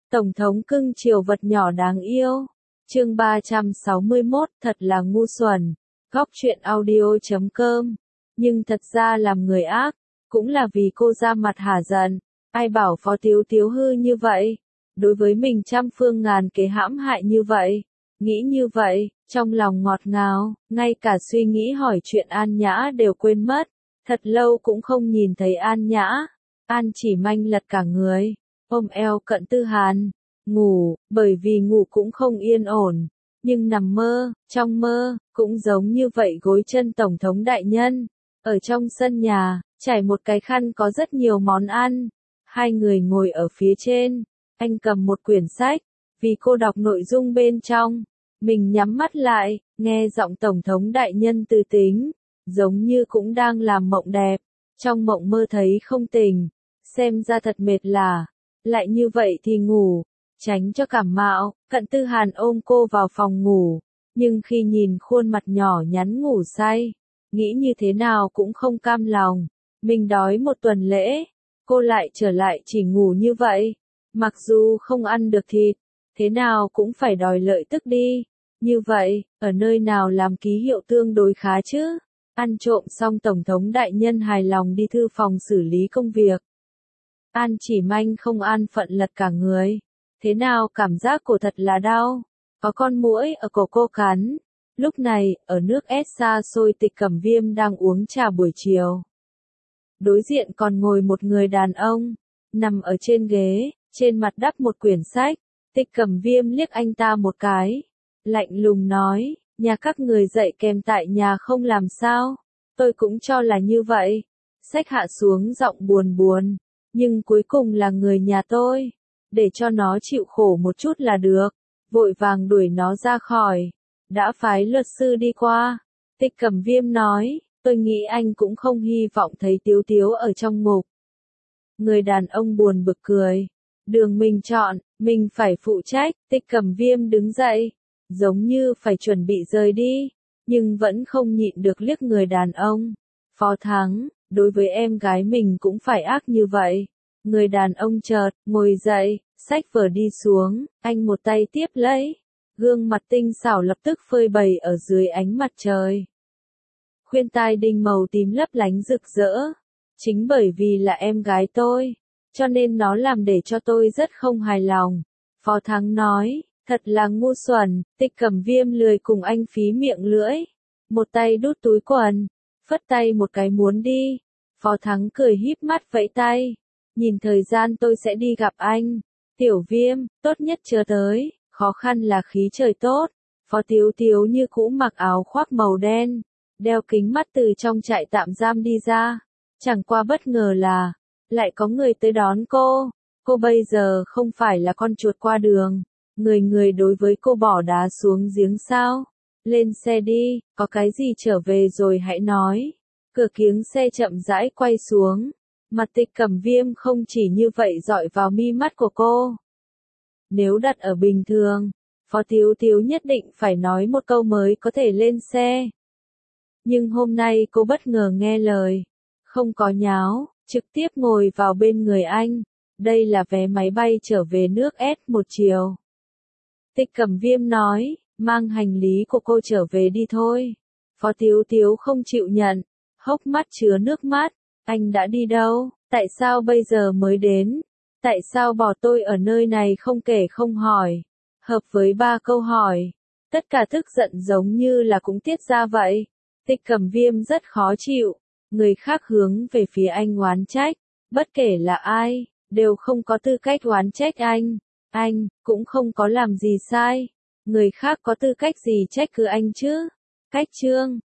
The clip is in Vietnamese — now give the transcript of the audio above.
Tổng thống cưng chiều vật nhỏ đáng yêu. Chương 361, thật là ngu xuẩn. Góc truyện audio.com. Nhưng thật ra làm người ác, cũng là vì cô ra mặt hả giận. Ai bảo Phó Tiếu Tiếu hư như vậy? Đối với mình trăm phương ngàn kế hãm hại như vậy. Nghĩ như vậy, trong lòng ngọt ngào, ngay cả suy nghĩ hỏi chuyện An Nhã đều quên mất. Thật lâu cũng không nhìn thấy An Nhã. An Chỉ Manh lật cả người, ôm eo cận Tư Hàn, ngủ, bởi vì ngủ cũng không yên ổn, nhưng nằm mơ, trong mơ, cũng giống như vậy gối chân Tổng thống đại nhân, ở trong sân nhà, trải một cái khăn có rất nhiều món ăn, hai người ngồi ở phía trên, anh cầm một quyển sách, vì cô đọc nội dung bên trong, mình nhắm mắt lại, nghe giọng Tổng thống đại nhân từ tính, giống như cũng đang làm mộng đẹp, trong mộng mơ thấy không tỉnh. Xem ra thật mệt là, lại như vậy thì ngủ, tránh cho cảm mạo, cận Tư Hàn ôm cô vào phòng ngủ, nhưng khi nhìn khuôn mặt nhỏ nhắn ngủ say, nghĩ như thế nào cũng không cam lòng, mình đói một tuần lễ, cô lại trở lại chỉ ngủ như vậy, mặc dù không ăn được thịt, thế nào cũng phải đòi lợi tức đi, như vậy, ở nơi nào làm ký hiệu tương đối khá chứ, ăn trộm xong Tổng thống đại nhân hài lòng đi thư phòng xử lý công việc. An Chỉ Manh không an phận lật cả người. Thế nào cảm giác cổ thật là đau. Có con muỗi ở cổ cô cắn. Lúc này, ở nước ép xa xôi Tịch Cẩm Viêm đang uống trà buổi chiều. Đối diện còn ngồi một người đàn ông. Nằm ở trên ghế, trên mặt đắp một quyển sách. Tịch Cẩm Viêm liếc anh ta một cái. Lạnh lùng nói, nhà các người dạy kèm tại nhà không làm sao. Tôi cũng cho là như vậy. Sách hạ xuống giọng buồn buồn. Nhưng cuối cùng là người nhà tôi, để cho nó chịu khổ một chút là được, vội vàng đuổi nó ra khỏi, đã phái luật sư đi qua. Tịch Cẩm Viêm nói, tôi nghĩ anh cũng không hy vọng thấy Tiếu Tiếu ở trong ngục. Người đàn ông buồn bực cười, đường mình chọn, mình phải phụ trách. Tịch Cẩm Viêm đứng dậy, giống như phải chuẩn bị rời đi, nhưng vẫn không nhịn được liếc người đàn ông. Phó Thắng, đối với em gái mình cũng phải ác như vậy. Người đàn ông chợt ngồi dậy, xách vở đi xuống, anh một tay tiếp lấy. Gương mặt tinh xảo lập tức phơi bày ở dưới ánh mặt trời. Khuyên tai đinh màu tím lấp lánh rực rỡ. Chính bởi vì là em gái tôi, cho nên nó làm để cho tôi rất không hài lòng. Phó Thắng nói, thật là ngu xuẩn. Tịch Cẩm Viêm lười cùng anh phí miệng lưỡi. Một tay đút túi quần, phất tay một cái muốn đi. Phó Thắng cười híp mắt vẫy tay. Nhìn thời gian tôi sẽ đi gặp anh. Tiểu Viêm, tốt nhất chưa tới, khó khăn là khí trời tốt. Phó Tiếu Tiếu như cũ mặc áo khoác màu đen, đeo kính mắt từ trong trại tạm giam đi ra. Chẳng qua bất ngờ là, lại có người tới đón cô. Cô bây giờ không phải là con chuột qua đường. Người đối với cô bỏ đá xuống giếng sao. Lên xe đi, có cái gì trở về rồi hãy nói. Cửa kiếng xe chậm rãi quay xuống. Mặt Tịch Cẩm Viêm không chỉ như vậy dọi vào mi mắt của cô. Nếu đặt ở bình thường, Phó Tiếu Tiếu nhất định phải nói một câu mới có thể lên xe. Nhưng hôm nay cô bất ngờ nghe lời. Không có nháo, trực tiếp ngồi vào bên người anh. Đây là vé máy bay trở về nước S một chiều. Tịch Cẩm Viêm nói, mang hành lý của cô trở về đi thôi. Phó Tiếu Tiếu không chịu nhận, hốc mắt chứa nước mắt. Anh đã đi đâu? Tại sao bây giờ mới đến? Tại sao bỏ tôi ở nơi này không kể không hỏi? Hợp với 3 câu hỏi. Tất cả tức giận giống như là cũng tiết ra vậy. Tịch Cẩm Viêm rất khó chịu. Người khác hướng về phía anh oán trách. Bất kể là ai, đều không có tư cách oán trách anh. Anh, cũng không có làm gì sai. Người khác có tư cách gì trách cứ anh chứ? Cách chương.